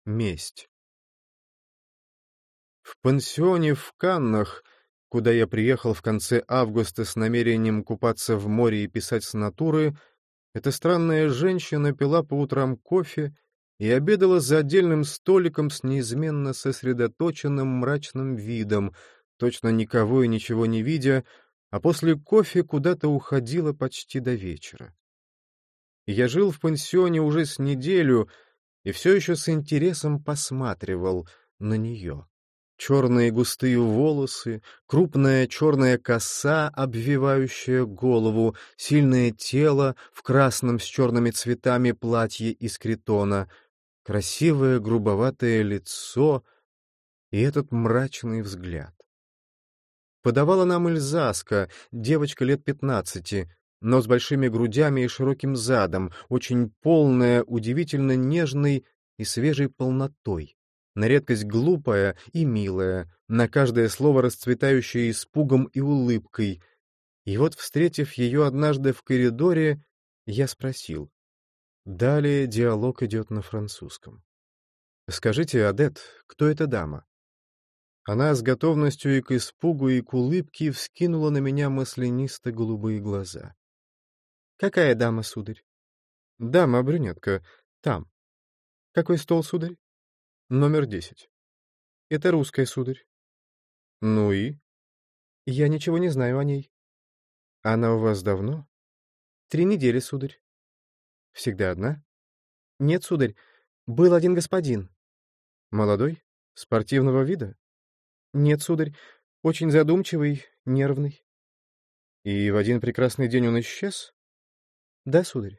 Месть. В пансионе в Каннах, куда я приехал в конце августа с намерением купаться в море и писать с натуры, эта странная женщина пила по утрам кофе и обедала за отдельным столиком с неизменно сосредоточенным мрачным видом, точно никого и ничего не видя, а после кофе куда-то уходила почти до вечера. Я жил в пансионе уже с неделю и все еще с интересом посматривал на нее. Черные густые волосы, крупная черная коса, обвивающая голову, сильное тело в красном с черными цветами платье из критона, красивое грубоватое лицо и этот мрачный взгляд. Подавала нам Эльзаска, девочка лет 15, но с большими грудями и широким задом, очень полная, удивительно нежной и свежей полнотой, на редкость глупая и милая, на каждое слово расцветающая испугом и улыбкой. И вот, встретив ее однажды в коридоре, я спросил. Далее диалог идет на французском. «Скажите, Адет, кто эта дама?» Она с готовностью и к испугу, и к улыбке вскинула на меня маслянисто-голубые глаза. «Какая дама, сударь?» «Дама-брюнетка. Там». «Какой стол, сударь?» «Номер 10». «Это русская, сударь». «Ну и?» «Я ничего не знаю о ней». «Она у вас давно?» 3 недели, сударь». «Всегда одна?» «Нет, сударь. Был один господин». «Молодой? Спортивного вида?» «Нет, сударь. Очень задумчивый, нервный». «И в один прекрасный день он исчез?» «Да, сударь».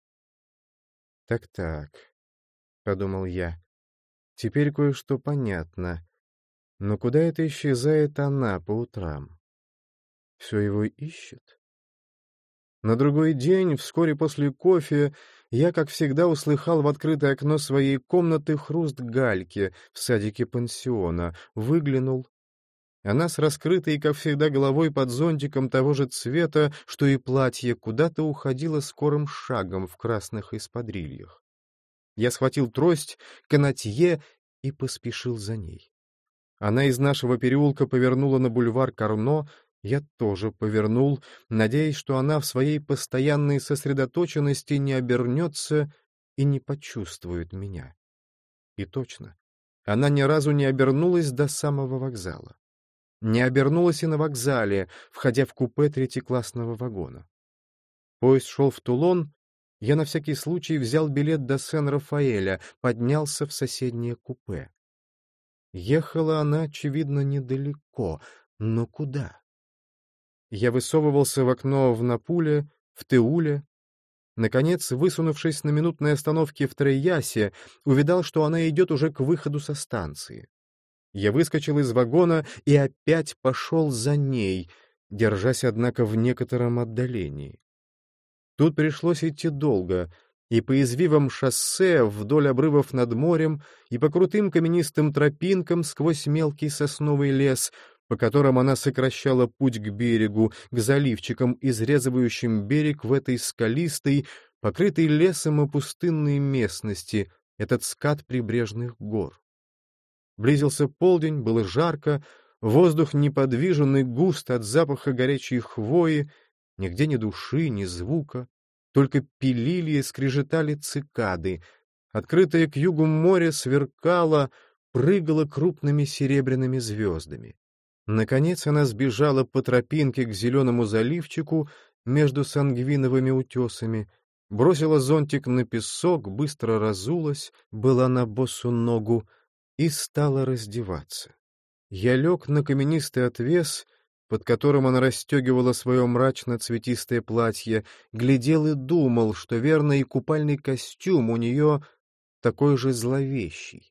«Так-так», — подумал я, — «теперь кое-что понятно. Но куда это исчезает она по утрам? Все его ищет?» На другой день, вскоре после кофе, я, как всегда, услыхал в открытое окно своей комнаты хруст гальки в садике пансиона, выглянул. Она с раскрытой, как всегда, головой под зонтиком того же цвета, что и платье, куда-то уходила скорым шагом в красных эспадрильях. Я схватил трость, канатье и поспешил за ней. Она из нашего переулка повернула на бульвар Карно, я тоже повернул, надеясь, что она в своей постоянной сосредоточенности не обернется и не почувствует меня. И точно, она ни разу не обернулась до самого вокзала. Не обернулась и на вокзале, входя в купе третьеклассного вагона. Поезд шел в Тулон, я на всякий случай взял билет до Сен-Рафаэля, поднялся в соседнее купе. Ехала она, очевидно, недалеко, но куда? Я высовывался в окно в Напуле, в Теуле. Наконец, высунувшись на минутной остановке в Трейясе, увидал, что она идет уже к выходу со станции. Я выскочил из вагона и опять пошел за ней, держась, однако, в некотором отдалении. Тут пришлось идти долго, и по извивам шоссе вдоль обрывов над морем, и по крутым каменистым тропинкам сквозь мелкий сосновый лес, по которым она сокращала путь к берегу, к заливчикам, изрезывающим берег в этой скалистой, покрытой лесом и пустынной местности, этот скат прибрежных гор. Близился полдень, было жарко, воздух неподвижен и густ от запаха горячей хвои, нигде ни души, ни звука, только пилили и скрежетали цикады. Открытое к югу море сверкало, прыгало крупными серебряными звездами. Наконец она сбежала по тропинке к зеленому заливчику между сангвиновыми утесами, бросила зонтик на песок, быстро разулась, была на босу ногу, и стала раздеваться. Я лег на каменистый отвес, под которым она расстегивала свое мрачно-цветистое платье, глядел и думал, что, верно, и купальный костюм у нее такой же зловещий.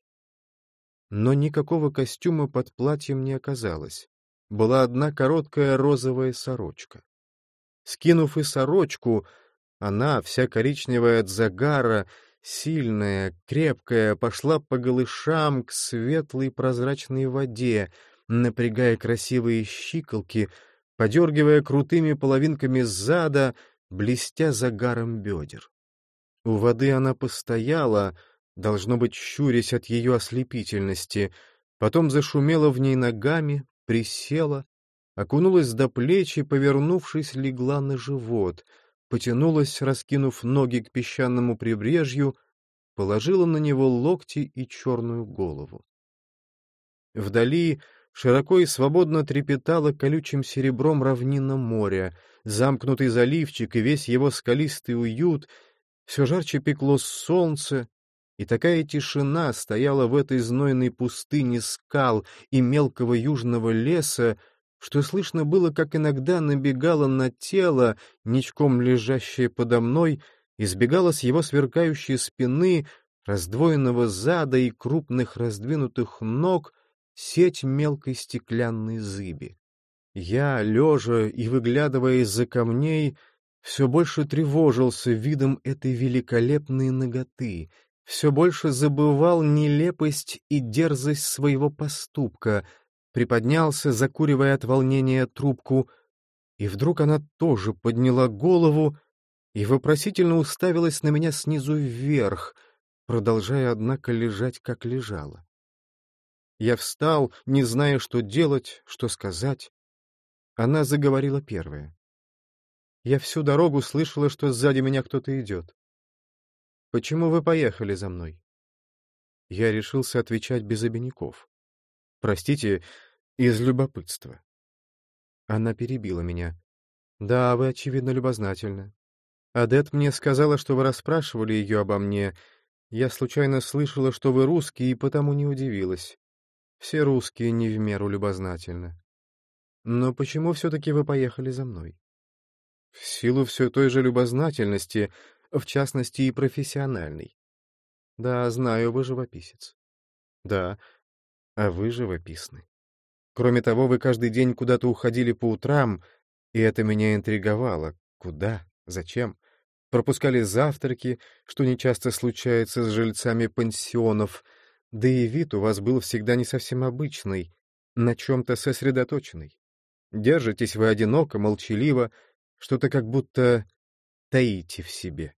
Но никакого костюма под платьем не оказалось. Была одна короткая розовая сорочка. Скинув и сорочку, она, вся коричневая от загара, сильная, крепкая, пошла по голышам к светлой прозрачной воде, напрягая красивые щиколки, подергивая крутыми половинками зада, блестя загаром бедер. У воды она постояла, должно быть, щурясь от ее ослепительности, потом зашумела в ней ногами, присела, окунулась до плеч и, повернувшись, легла на живот, потянулась, раскинув ноги к песчаному прибрежью, положила на него локти и черную голову. Вдали широко и свободно трепетало колючим серебром равнина моря, замкнутый заливчик и весь его скалистый уют, все жарче пекло солнце, и такая тишина стояла в этой знойной пустыне скал и мелкого южного леса, что слышно было, как иногда набегало на тело, ничком лежащее подо мной, избегала с его сверкающей спины, раздвоенного зада и крупных раздвинутых ног сеть мелкой стеклянной зыби. Я, лежа и выглядывая из-за камней, все больше тревожился видом этой великолепной наготы, все больше забывал нелепость и дерзость своего поступка, приподнялся, закуривая от волнения трубку, и вдруг она тоже подняла голову и вопросительно уставилась на меня снизу вверх, продолжая, однако, лежать, как лежала. Я встал, не зная, что делать, что сказать. Она заговорила первая. Я всю дорогу слышала, что сзади меня кто-то идет. Почему вы поехали за мной? Я решился отвечать без обиняков. Простите, из любопытства. Она перебила меня. Да, вы, очевидно, любознательны. Адет мне сказала, что вы расспрашивали ее обо мне. Я случайно слышала, что вы русский, и потому не удивилась. Все русские не в меру любознательны. Но почему все-таки вы поехали за мной? В силу все той же любознательности, в частности и профессиональной. Да, знаю, вы живописец. Да, а вы живописны. Кроме того, вы каждый день куда-то уходили по утрам, и это меня интриговало. Куда? Зачем? Пропускали завтраки, что нечасто случается с жильцами пансионов, да и вид у вас был всегда не совсем обычный, на чем-то сосредоточенный. Держитесь вы одиноко, молчаливо, что-то как будто таите в себе.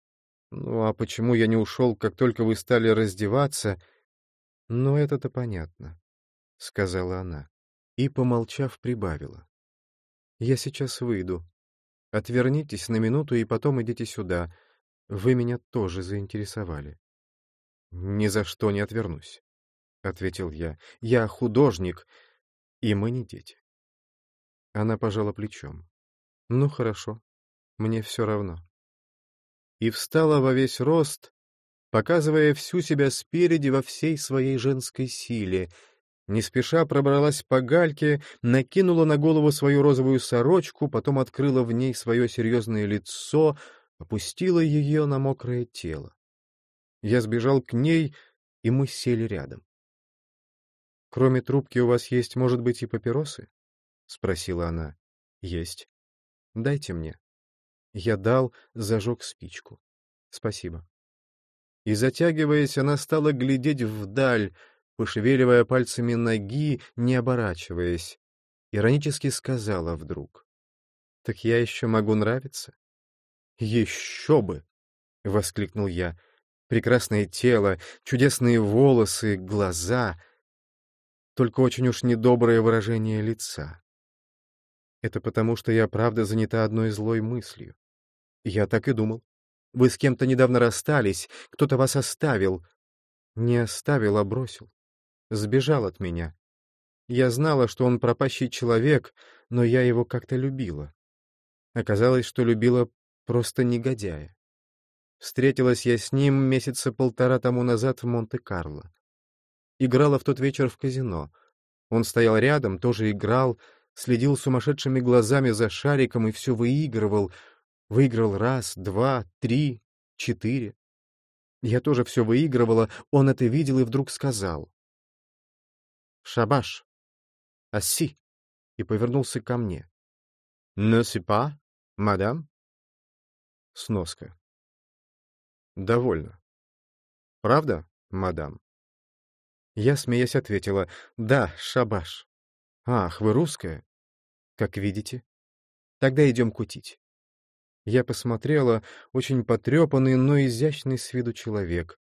Ну, а почему я не ушел, как только вы стали раздеваться? Ну, это-то понятно, — сказала она. И, помолчав, прибавила. Я сейчас выйду. Отвернитесь на минуту и потом идите сюда. Вы меня тоже заинтересовали. Ни за что не отвернусь, — ответил я. Я художник, и мы не дети. Она пожала плечом. Ну, хорошо, мне все равно. И встала во весь рост, показывая всю себя спереди во всей своей женской силе, не спеша пробралась по гальке, накинула на голову свою розовую сорочку, потом открыла в ней свое серьезное лицо, опустила ее на мокрое тело. Я сбежал к ней, и мы сели рядом. — Кроме трубки у вас есть, может быть, и папиросы? — спросила она. — Есть. — Дайте мне. Я дал, зажег спичку. — Спасибо. И, затягиваясь, она стала глядеть вдаль, пошевеливая пальцами ноги, не оборачиваясь. Иронически сказала вдруг. — Так я еще могу нравиться? — Еще бы! — воскликнул я. — Прекрасное тело, чудесные волосы, глаза, только очень уж недоброе выражение лица. Это потому, что я правда занята одной злой мыслью. Я так и думал. Вы с кем-то недавно расстались, кто-то вас оставил. Не оставил, а бросил. Сбежал от меня. Я знала, что он пропащий человек, но я его как-то любила. Оказалось, что любила просто негодяя. Встретилась я с ним месяца полтора тому назад в Монте-Карло. Играла в тот вечер в казино. Он стоял рядом, тоже играл, следил сумасшедшими глазами за шариком и все выигрывал. Выиграл раз, два, три, четыре. Я тоже все выигрывала, он это видел и вдруг сказал. «Шабаш! Асси!» и повернулся ко мне. «Ne sais pas, мадам?» Сноска. «Довольно. Правда, мадам?» Я, смеясь, ответила. «Да, шабаш». «Ах, вы русская?» «Как видите. Тогда идем кутить». Я посмотрела, очень потрепанный, но изящный с виду человек.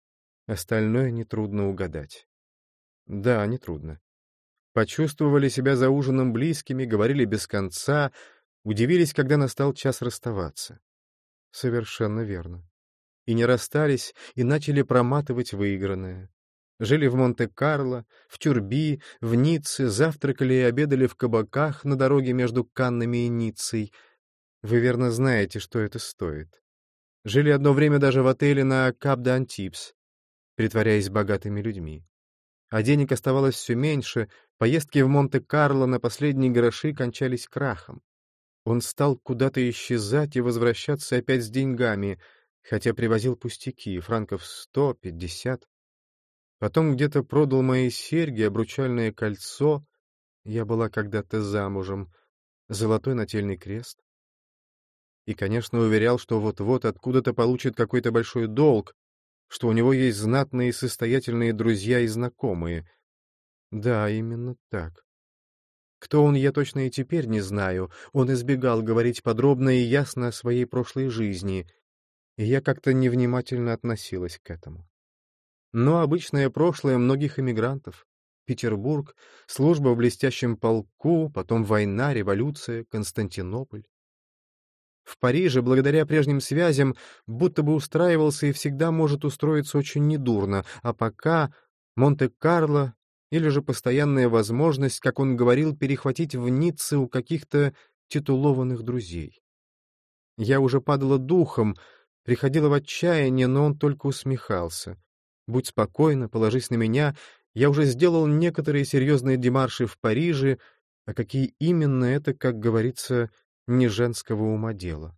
Остальное нетрудно угадать. Да, нетрудно. Почувствовали себя за ужином близкими, говорили без конца, удивились, когда настал час расставаться. Совершенно верно. И не расстались, и начали проматывать выигранное. Жили в Монте-Карло, в Тюрби, в Ницце, завтракали и обедали в кабаках на дороге между Каннами и Ниццей. Вы верно знаете, что это стоит. Жили одно время даже в отеле на Кап-де-Антибс, притворяясь богатыми людьми. А денег оставалось все меньше, поездки в Монте-Карло на последние гроши кончались крахом. Он стал куда-то исчезать и возвращаться опять с деньгами, хотя привозил пустяки, франков 100-50. Потом где-то продал мои серьги, обручальное кольцо, я была когда-то замужем, золотой нательный крест. И, конечно, уверял, что вот-вот откуда-то получит какой-то большой долг, что у него есть знатные и состоятельные друзья и знакомые. Да, именно так. Кто он, я точно и теперь не знаю. Он избегал говорить подробно и ясно о своей прошлой жизни, и я как-то невнимательно относилась к этому. Но обычное прошлое многих эмигрантов. Петербург, служба в блестящем полку, потом война, революция, Константинополь. В Париже, благодаря прежним связям, будто бы устраивался и всегда может устроиться очень недурно, а пока Монте-Карло или же постоянная возможность, как он говорил, перехватить в Ницце у каких-то титулованных друзей. Я уже падала духом, приходила в отчаяние, но он только усмехался. «Будь спокойна, положись на меня, я уже сделал некоторые серьезные демарши в Париже, а какие именно это, как говорится, не женского ума дело».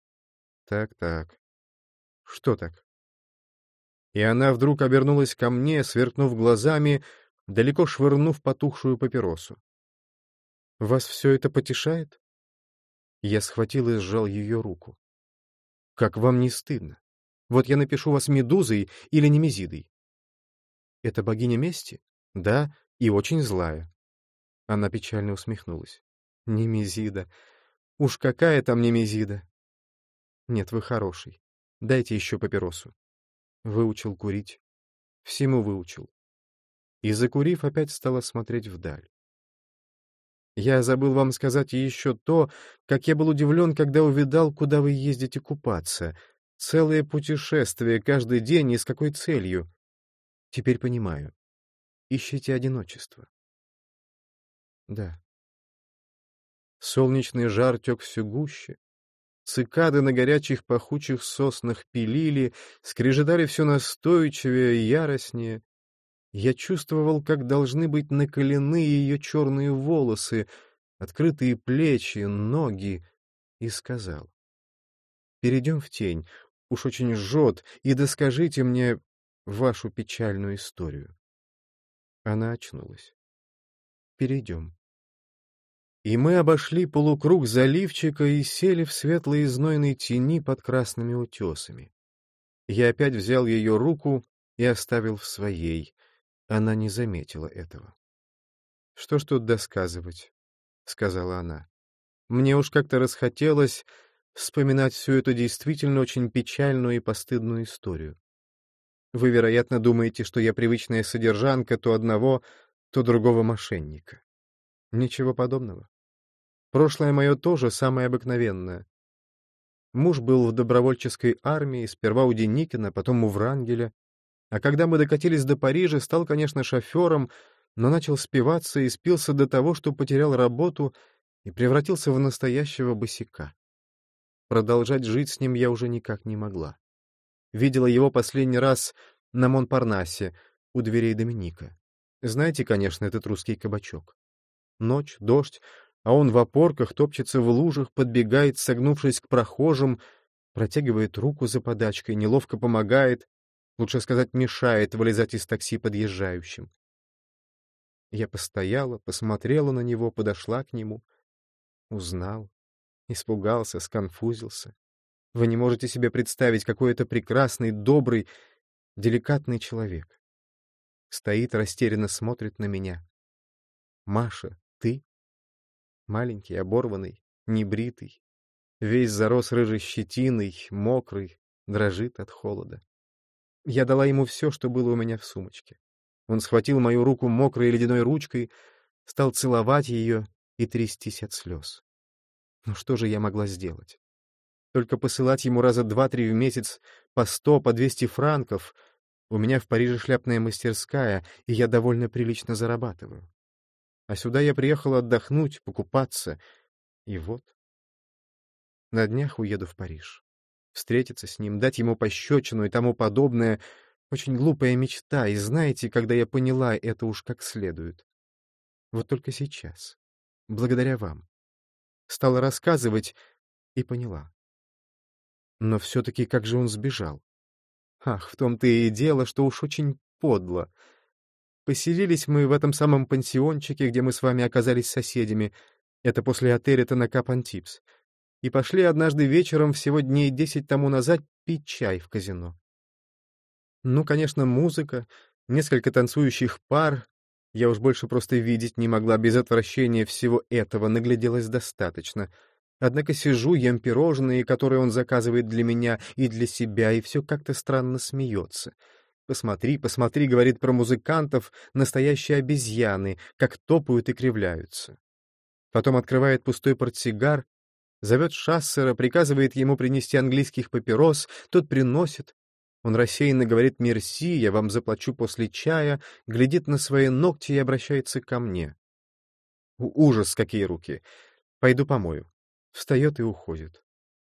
Так. Что так? И она вдруг обернулась ко мне, сверкнув глазами, далеко швырнув потухшую папиросу. «Вас все это потешает?» Я схватил и сжал ее руку. «Как вам не стыдно? Вот я напишу вас Медузой или Немезидой». «Это богиня мести?» «Да, и очень злая». Она печально усмехнулась. «Немезида. Уж какая там Немезида?» «Нет, вы хороший. Дайте еще папиросу». Выучил курить. Всему выучил. И, закурив, опять стала смотреть вдаль. Я забыл вам сказать еще то, как я был удивлен, когда увидал, куда вы ездите купаться. Целое путешествие, каждый день и с какой целью. Теперь понимаю. Ищите одиночество. Да. Солнечный жар тек все гуще. Цикады на горячих пахучих соснах пилили, скрежетали все настойчивее и яростнее. Я чувствовал, как должны быть накалены ее черные волосы, открытые плечи, ноги, и сказал: «Перейдем в тень, уж очень жжет, и доскажите мне вашу печальную историю». Она очнулась. «Перейдем». И мы обошли полукруг заливчика и сели в светлой и знойной тени под красными утесами. Я опять взял ее руку и оставил в своей. Она не заметила этого. «Что ж тут досказывать?» — сказала она. «Мне уж как-то расхотелось вспоминать всю эту действительно очень печальную и постыдную историю. Вы, вероятно, думаете, что я привычная содержанка то одного, то другого мошенника. Ничего подобного. Прошлое мое тоже самое обыкновенное. Муж был в добровольческой армии, сперва у Деникина, потом у Врангеля. А когда мы докатились до Парижа, стал, конечно, шофером, но начал спиваться и спился до того, что потерял работу и превратился в настоящего босяка. Продолжать жить с ним я уже никак не могла. Видела его последний раз на Монпарнасе, у дверей Доминика. Знаете, конечно, этот русский кабачок. Ночь, дождь, а он в опорках топчется в лужах, подбегает, согнувшись к прохожим, протягивает руку за подачкой, неловко помогает, лучше сказать, мешает вылезать из такси подъезжающим. Я постояла, посмотрела на него, подошла к нему. Узнал, испугался, сконфузился. Вы не можете себе представить, какой это прекрасный, добрый, деликатный человек. Стоит, растерянно смотрит на меня. «Маша, ты?» Маленький, оборванный, небритый, весь зарос рыжей щетиной, мокрый, дрожит от холода. Я дала ему все, что было у меня в сумочке. Он схватил мою руку мокрой ледяной ручкой, стал целовать ее и трястись от слез. Ну что же я могла сделать? Только посылать ему раза 2-3 в месяц по 100, по 200 франков. У меня в Париже шляпная мастерская, и я довольно прилично зарабатываю. А сюда я приехала отдохнуть, покупаться, и вот. На днях уеду в Париж. Встретиться с ним, дать ему пощечину и тому подобное. Очень глупая мечта, и знаете, когда я поняла это уж как следует. Вот только сейчас, благодаря вам, стала рассказывать и поняла. Но все-таки как же он сбежал? Ах, в том-то и дело, что уж очень подло. Поселились мы в этом самом пансиончике, где мы с вами оказались соседями. Это после отеля на Кап-Антипс. И пошли однажды вечером, всего дней 10 тому назад, пить чай в казино. Ну, конечно, музыка, несколько танцующих пар. Я уж больше просто видеть не могла, без отвращения всего этого нагляделась достаточно. Однако сижу, ем пирожные, которые он заказывает для меня и для себя, и все как-то странно смеется. «Посмотри, посмотри», — говорит про музыкантов, настоящие обезьяны, как топают и кривляются. Потом открывает пустой портсигар, зовет Шассера, приказывает ему принести английских папирос, тот приносит. Он рассеянно говорит «мерси, я вам заплачу после чая», глядит на свои ногти и обращается ко мне. Ужас, какие руки! Пойду помою. Встает и уходит.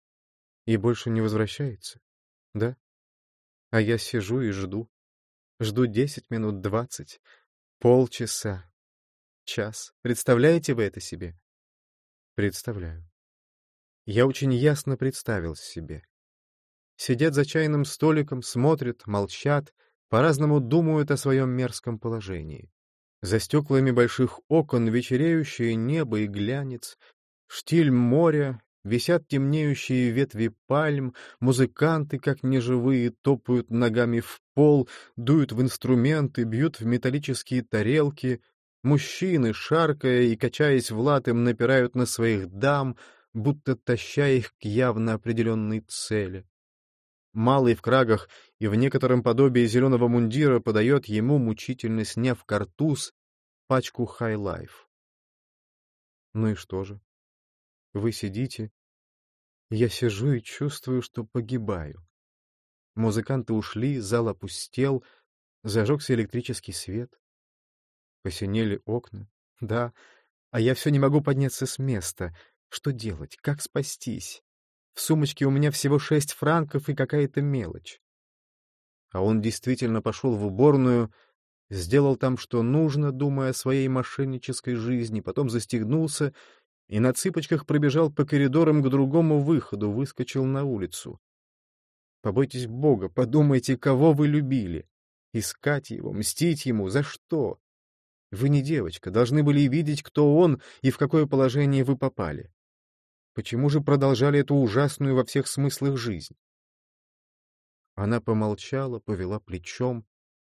И больше не возвращается, да? А я сижу и жду. Жду 10 минут, 20, полчаса, час. Представляете вы это себе? Представляю. Я очень ясно представил себе. Сидят за чайным столиком, смотрят, молчат, по-разному думают о своем мерзком положении. За стеклами больших окон вечереющее небо и глянец, штиль моря, висят темнеющие ветви пальм, музыканты, как неживые, топают ногами в пол, дуют в инструменты, бьют в металлические тарелки, мужчины, шаркая и качаясь в лад, им напирают на своих дам, будто таща их к явно определенной цели. Малый в крагах и в некотором подобии зеленого мундира подает ему, мучительно сняв картуз, пачку хай-лайф. Ну и что же? Вы сидите, я сижу и чувствую, что погибаю. Музыканты ушли, зал опустел, зажегся электрический свет. Посинели окна. Да, а я все не могу подняться с места. Что делать? Как спастись? В сумочке у меня всего 6 франков и какая-то мелочь. А он действительно пошел в уборную, сделал там, что нужно, думая о своей мошеннической жизни, потом застегнулся и на цыпочках пробежал по коридорам к другому выходу, выскочил на улицу. Побойтесь Бога, подумайте, кого вы любили. Искать его, мстить ему, за что? Вы не девочка, должны были видеть, кто он и в какое положение вы попали. Почему же продолжали эту ужасную во всех смыслах жизнь? Она помолчала, повела плечом.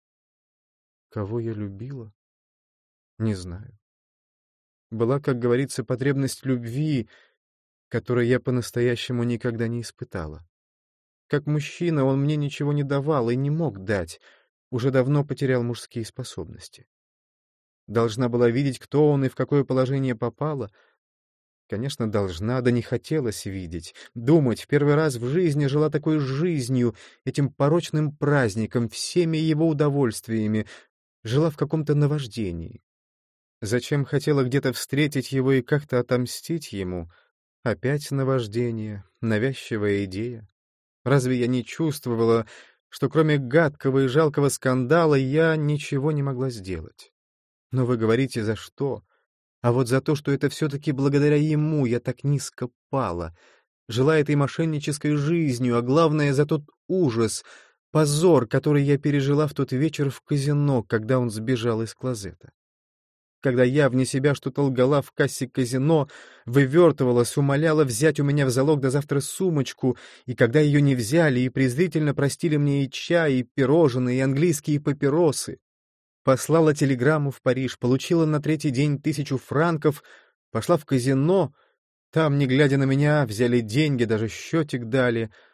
Кого я любила? Не знаю. Была, как говорится, потребность любви, которой я по-настоящему никогда не испытала. Как мужчина он мне ничего не давал и не мог дать, уже давно потерял мужские способности. Должна была видеть, кто он и в какое положение попала. Конечно, должна, да не хотелось видеть. Думать, в первый раз в жизни жила такой жизнью, этим порочным праздником, всеми его удовольствиями, жила в каком-то наваждении. Зачем хотела где-то встретить его и как-то отомстить ему? Опять наваждение, навязчивая идея. Разве я не чувствовала, что кроме гадкого и жалкого скандала я ничего не могла сделать? Но вы говорите, за что? А вот за то, что это все-таки благодаря ему я так низко пала, жила этой мошеннической жизнью, а главное, за тот ужас, позор, который я пережила в тот вечер в казино, когда он сбежал из клозета. Когда я вне себя что-то лгала в кассе казино, вывертывалась, умоляла взять у меня в залог до завтра сумочку, и когда ее не взяли и презрительно простили мне и чай, и пирожные, и английские папиросы, послала телеграмму в Париж, получила на 3-й день 1000 франков, пошла в казино, там, не глядя на меня, взяли деньги, даже счетик дали,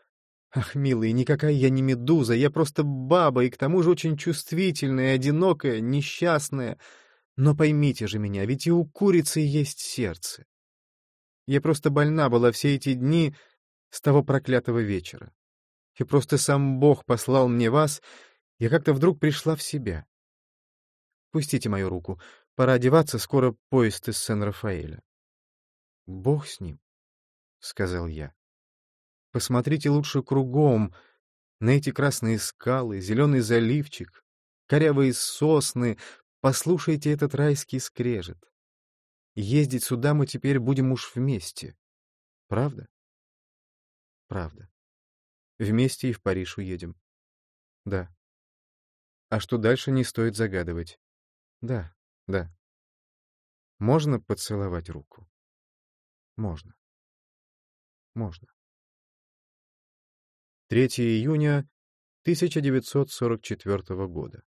Ах, милый, никакая я не медуза, я просто баба, и к тому же очень чувствительная, одинокая, несчастная. Но поймите же меня, ведь и у курицы есть сердце. Я просто больна была все эти дни с того проклятого вечера. И просто сам Бог послал мне вас, я как-то вдруг пришла в себя. Пустите мою руку, пора одеваться, скоро поезд из Сен-Рафаэля. — Бог с ним, — сказал я. — Посмотрите лучше кругом, на эти красные скалы, зеленый заливчик, корявые сосны, послушайте этот райский скрежет. Ездить сюда мы теперь будем уж вместе. Правда? Правда. Вместе и в Париж уедем. Да. А что дальше, не стоит загадывать. Да, да. Можно поцеловать руку? Можно. Можно. 3 июня 1944 года.